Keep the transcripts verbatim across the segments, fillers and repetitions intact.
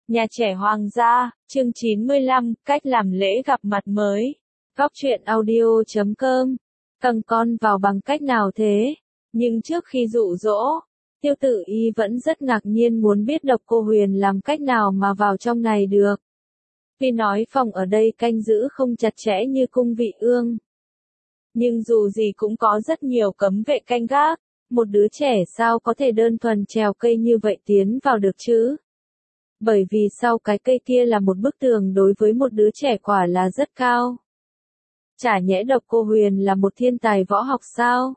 Nhà trẻ Hoàng gia, chương chín mươi lăm, cách làm lễ gặp mặt mới. Góc truyện audio chấm com. Tầng con vào bằng cách nào thế? Nhưng trước khi dụ dỗ, Tiêu Tử Y vẫn rất ngạc nhiên muốn biết Độc Cô Huyền làm cách nào mà vào trong này được. Vì nói phòng ở đây canh giữ không chặt chẽ như cung Vị Ương. Nhưng dù gì cũng có rất nhiều cấm vệ canh gác, một đứa trẻ sao có thể đơn thuần trèo cây như vậy tiến vào được chứ? Bởi vì sau cái cây kia là một bức tường đối với một đứa trẻ quả là rất cao. Chả nhẽ Độc Cô Huyền là một thiên tài võ học sao?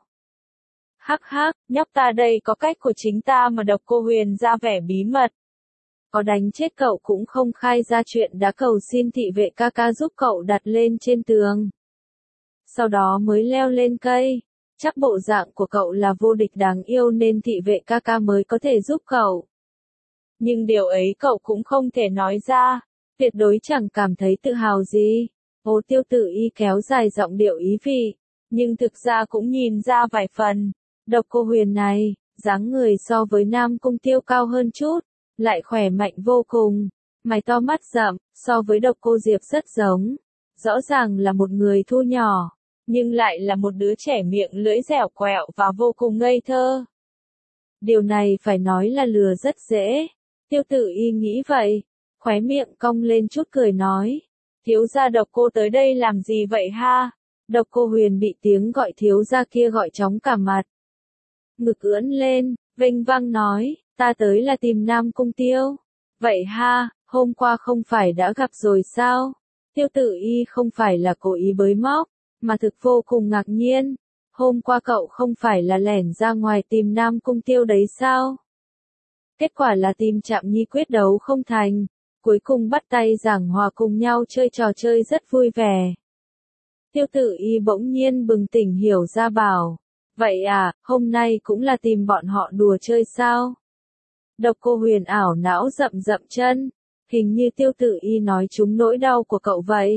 Hắc hắc, nhóc ta đây có cách của chính ta mà Độc Cô Huyền ra vẻ bí mật. Có đánh chết cậu cũng không khai ra chuyện đã cầu xin thị vệ ca ca giúp cậu đặt lên trên tường. Sau đó mới leo lên cây. Chắc bộ dạng của cậu là vô địch đáng yêu nên thị vệ ca ca mới có thể giúp cậu. Nhưng điều ấy cậu cũng không thể nói ra, tuyệt đối chẳng cảm thấy tự hào gì. Ô Tiêu Tử Y kéo dài giọng điệu ý vị, nhưng thực ra cũng nhìn ra vài phần. Độc Cô Huyền này, dáng người so với Nam Cung Tiêu cao hơn chút, lại khỏe mạnh vô cùng, mày to mắt rậm, so với Độc Cô Diệp rất giống. Rõ ràng là một người thu nhỏ, nhưng lại là một đứa trẻ miệng lưỡi dẻo quẹo và vô cùng ngây thơ. Điều này phải nói là lừa rất dễ. Tiêu Tử Y nghĩ vậy, khóe miệng cong lên chút cười nói. Thiếu gia Độc Cô tới đây làm gì vậy ha? Độc Cô Huyền bị tiếng gọi thiếu gia kia gọi chóng cả mặt. Ngực ưỡn lên, vênh vang nói, ta tới là tìm Nam Cung Tiêu. Vậy ha, hôm qua không phải đã gặp rồi sao? Tiêu Tử Y không phải là cố ý bới móc, mà thực vô cùng ngạc nhiên. Hôm qua cậu không phải là lẻn ra ngoài tìm Nam Cung Tiêu đấy sao? Kết quả là tìm Trạm Nhi quyết đấu không thành, cuối cùng bắt tay giảng hòa cùng nhau chơi trò chơi rất vui vẻ. Tiêu Tử Y bỗng nhiên bừng tỉnh hiểu ra bảo, vậy à, hôm nay cũng là tìm bọn họ đùa chơi sao? Độc Cô Huyền ảo não dậm dậm chân, hình như Tiêu Tử Y nói trúng nỗi đau của cậu vậy.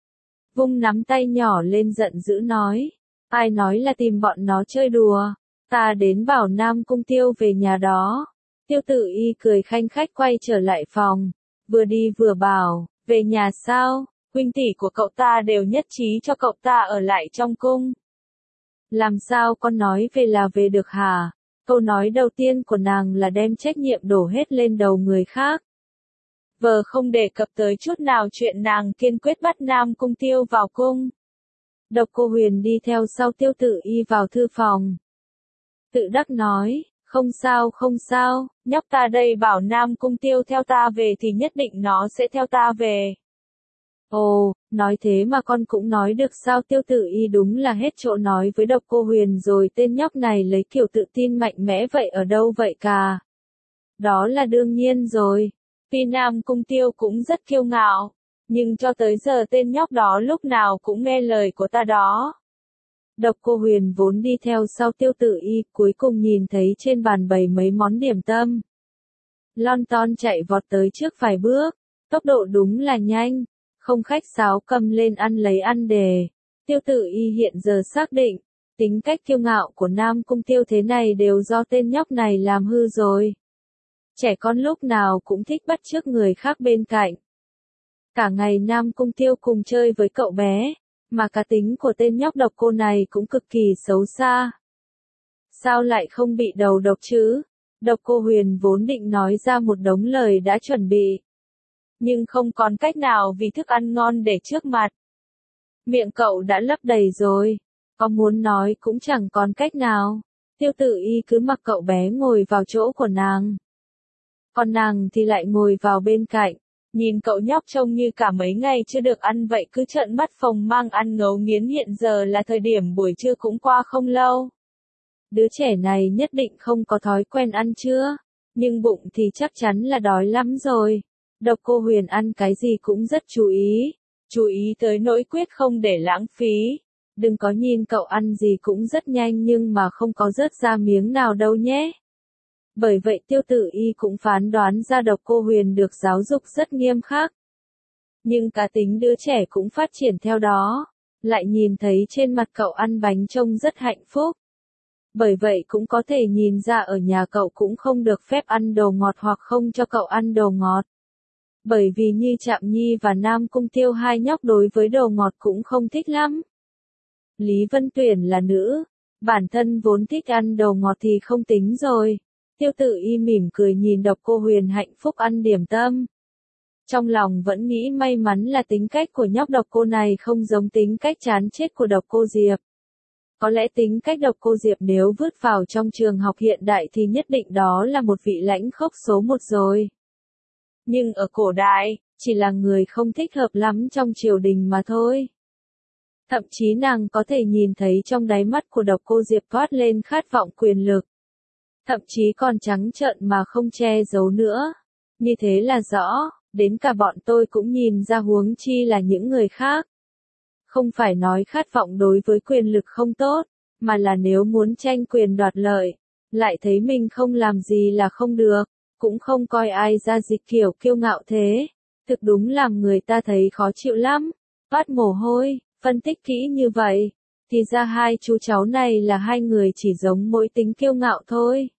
Vung nắm tay nhỏ lên giận dữ nói, ai nói là tìm bọn nó chơi đùa, ta đến bảo Nam Cung Tiêu về nhà đó. Tiêu Tử Y cười khanh khách quay trở lại phòng, vừa đi vừa bảo, về nhà sao, huynh tỷ của cậu ta đều nhất trí cho cậu ta ở lại trong cung. Làm sao con nói về là về được hả? Câu nói đầu tiên của nàng là đem trách nhiệm đổ hết lên đầu người khác. Vờ không đề cập tới chút nào chuyện nàng kiên quyết bắt Nam Cung Tiêu vào cung. Độc Cô Huyền đi theo sau Tiêu Tử Y vào thư phòng. Tự đắc nói, không sao không sao, nhóc ta đây bảo Nam Cung Tiêu theo ta về thì nhất định nó sẽ theo ta về. Ồ, nói thế mà con cũng nói được sao? Tiêu Tử Y đúng là hết chỗ nói với Độc Cô Huyền rồi, tên nhóc này lấy kiểu tự tin mạnh mẽ vậy ở đâu vậy cả? Đó là đương nhiên rồi. Vì Nam Cung Tiêu cũng rất kiêu ngạo, nhưng cho tới giờ tên nhóc đó lúc nào cũng nghe lời của ta đó. Độc Cô Huyền vốn đi theo sau Tiêu Tử Y, cuối cùng nhìn thấy trên bàn bày mấy món điểm tâm. Lon ton chạy vọt tới trước vài bước, tốc độ đúng là nhanh, không khách sáo cầm lên ăn lấy ăn đề. Tiêu Tử Y hiện giờ xác định, tính cách kiêu ngạo của Nam Cung Tiêu thế này đều do tên nhóc này làm hư rồi. Trẻ con lúc nào cũng thích bắt chước người khác bên cạnh. Cả ngày Nam Cung Tiêu cùng chơi với cậu bé, mà cá tính của tên nhóc Độc Cô này cũng cực kỳ xấu xa. Sao lại không bị đầu độc chứ? Độc Cô Huyền vốn định nói ra một đống lời đã chuẩn bị, nhưng không còn cách nào vì thức ăn ngon để trước mặt. Miệng cậu đã lấp đầy rồi, có muốn nói cũng chẳng còn cách nào. Tiêu Tử Y cứ mặc cậu bé ngồi vào chỗ của nàng, còn nàng thì lại ngồi vào bên cạnh, nhìn cậu nhóc trông như cả mấy ngày chưa được ăn vậy cứ trợn mắt phồng mang ăn ngấu nghiến. Hiện giờ là thời điểm buổi trưa cũng qua không lâu. Đứa trẻ này nhất định không có thói quen ăn trưa, nhưng bụng thì chắc chắn là đói lắm rồi. Độc Cô Huyền ăn cái gì cũng rất chú ý, chú ý tới nỗi quyết không để lãng phí. Đừng có nhìn cậu ăn gì cũng rất nhanh nhưng mà không có rớt ra miếng nào đâu nhé. Bởi vậy Tiêu Tử Y cũng phán đoán ra Độc Cô Huyền được giáo dục rất nghiêm khắc. Nhưng cá tính đứa trẻ cũng phát triển theo đó, lại nhìn thấy trên mặt cậu ăn bánh trông rất hạnh phúc. Bởi vậy cũng có thể nhìn ra ở nhà cậu cũng không được phép ăn đồ ngọt hoặc không cho cậu ăn đồ ngọt. Bởi vì Nhi Trạm Nhi và Nam Cung Tiêu hai nhóc đối với đồ ngọt cũng không thích lắm. Lý Vân Tuyển là nữ, bản thân vốn thích ăn đồ ngọt thì không tính rồi. Tiêu Tự Y mỉm cười nhìn Độc Cô Huyền hạnh phúc ăn điểm tâm. Trong lòng vẫn nghĩ may mắn là tính cách của nhóc Độc Cô này không giống tính cách chán chết của Độc Cô Diệp. Có lẽ tính cách Độc Cô Diệp nếu vứt vào trong trường học hiện đại thì nhất định đó là một vị lãnh khốc số một rồi. Nhưng ở cổ đại, chỉ là người không thích hợp lắm trong triều đình mà thôi. Thậm chí nàng có thể nhìn thấy trong đáy mắt của Độc Cô Diệp toát lên khát vọng quyền lực. Thậm chí còn trắng trợn mà không che giấu nữa. Như thế là rõ, đến cả bọn tôi cũng nhìn ra huống chi là những người khác. Không phải nói khát vọng đối với quyền lực không tốt, mà là nếu muốn tranh quyền đoạt lợi, lại thấy mình không làm gì là không được, cũng không coi ai ra gì kiểu kiêu ngạo thế. Thực đúng làm người ta thấy khó chịu lắm. Toát mồ hôi, phân tích kỹ như vậy, thì ra hai chú cháu này là hai người chỉ giống mỗi tính kiêu ngạo thôi.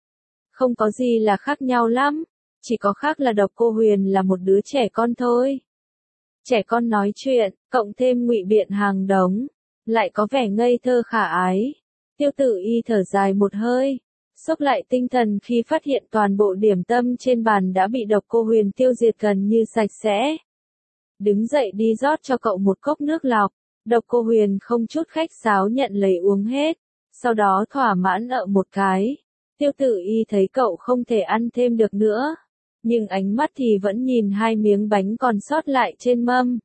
Không có gì là khác nhau lắm, chỉ có khác là Độc Cô Huyền là một đứa trẻ con thôi. Trẻ con nói chuyện, cộng thêm ngụy biện hàng đống, lại có vẻ ngây thơ khả ái. Tiêu Tự Y thở dài một hơi, xốc lại tinh thần khi phát hiện toàn bộ điểm tâm trên bàn đã bị Độc Cô Huyền tiêu diệt gần như sạch sẽ. Đứng dậy đi rót cho cậu một cốc nước lọc, Độc Cô Huyền không chút khách sáo nhận lấy uống hết, sau đó thỏa mãn ợ một cái. Tiêu Tự Y thấy cậu không thể ăn thêm được nữa, nhưng ánh mắt thì vẫn nhìn hai miếng bánh còn sót lại trên mâm.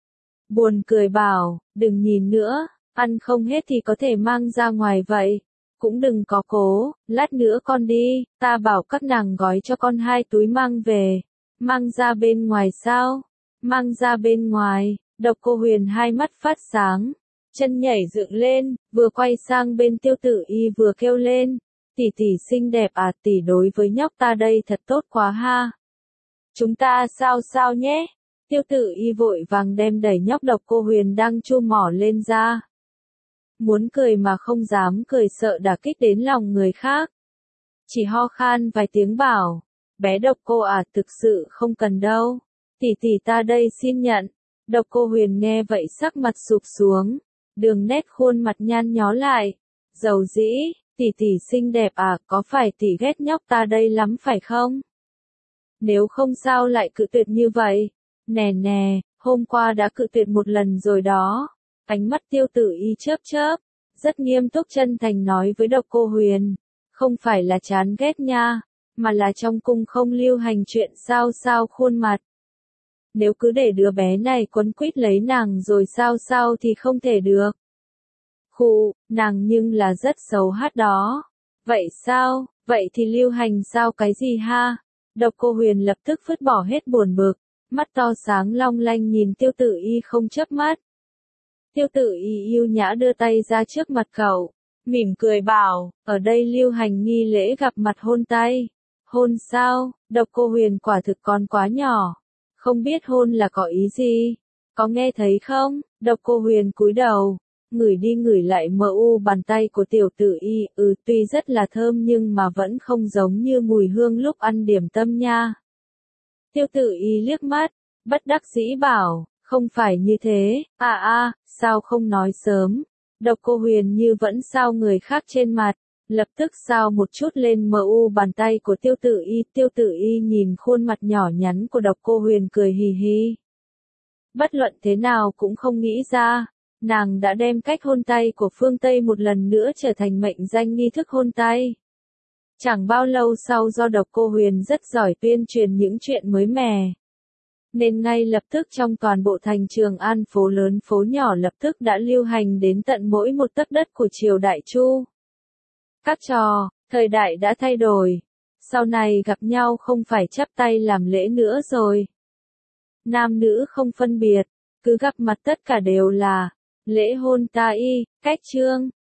Buồn cười bảo, đừng nhìn nữa, ăn không hết thì có thể mang ra ngoài vậy. Cũng đừng có cố, lát nữa con đi, ta bảo các nàng gói cho con hai túi mang về. Mang ra bên ngoài sao? Mang ra bên ngoài. Độc Cô Huyền hai mắt phát sáng, chân nhảy dựng lên, vừa quay sang bên Tiêu Tự Y vừa kêu lên. Tỷ tỷ xinh đẹp à, tỷ đối với nhóc ta đây thật tốt quá ha. Chúng ta sao sao nhé. Tiêu Tự Y vội vàng đem đẩy nhóc Độc Cô Huyền đang chu mỏ lên ra. Muốn cười mà không dám cười sợ đả kích đến lòng người khác. Chỉ ho khan vài tiếng bảo, bé Độc Cô à, thực sự không cần đâu. Tỷ tỷ ta đây xin nhận. Độc Cô Huyền nghe vậy sắc mặt sụp xuống, đường nét khuôn mặt nhăn nhó lại, dầu dĩ. Tỷ tỷ xinh đẹp à, có phải tỷ ghét nhóc ta đây lắm phải không? Nếu không sao lại cự tuyệt như vậy? Nè nè, hôm qua đã cự tuyệt một lần rồi đó. Ánh mắt Tiêu Tự Y chớp chớp, rất nghiêm túc chân thành nói với Độc Cô Huyền. Không phải là chán ghét nha, mà là trong cung không lưu hành chuyện sao sao khuôn mặt. Nếu cứ để đứa bé này quấn quýt lấy nàng rồi sao sao thì không thể được. Khụ, nàng nhưng là rất xấu hát đó. Vậy sao, vậy thì lưu hành sao cái gì ha? Độc Cô Huyền lập tức vứt bỏ hết buồn bực, mắt to sáng long lanh nhìn Tiêu Tự Y không chớp mắt. Tiêu Tự Y yêu nhã đưa tay ra trước mặt cậu, mỉm cười bảo, ở đây lưu hành nghi lễ gặp mặt hôn tay. Hôn sao? Độc Cô Huyền quả thực còn quá nhỏ, không biết hôn là có ý gì. Có nghe thấy không? Độc Cô Huyền cúi đầu, ngửi đi ngửi lại mờ u bàn tay của Tiểu Tự Y, ừ tuy rất là thơm nhưng mà vẫn không giống như mùi hương lúc ăn điểm tâm nha. Tiêu Tự Y liếc mắt, bất đắc dĩ bảo, không phải như thế, à a, sao không nói sớm. Độc Cô Huyền như vẫn sao người khác trên mặt, lập tức sao một chút lên mờ u bàn tay của Tiêu Tự Y. Tiêu Tự Y nhìn khuôn mặt nhỏ nhắn của Độc Cô Huyền cười hì hì. Bất luận thế nào cũng không nghĩ ra, nàng đã đem cách hôn tay của phương Tây một lần nữa trở thành mệnh danh nghi thức hôn tay. Chẳng bao lâu sau do Độc Cô Huyền rất giỏi tuyên truyền những chuyện mới mẻ, nên ngay lập tức trong toàn bộ thành Trường An phố lớn phố nhỏ lập tức đã lưu hành đến tận mỗi một tấc đất của triều Đại Chu. Các trò, thời đại đã thay đổi, sau này gặp nhau không phải chắp tay làm lễ nữa rồi. Nam nữ không phân biệt, cứ gặp mặt tất cả đều là lễ hôn ta y, cách trương.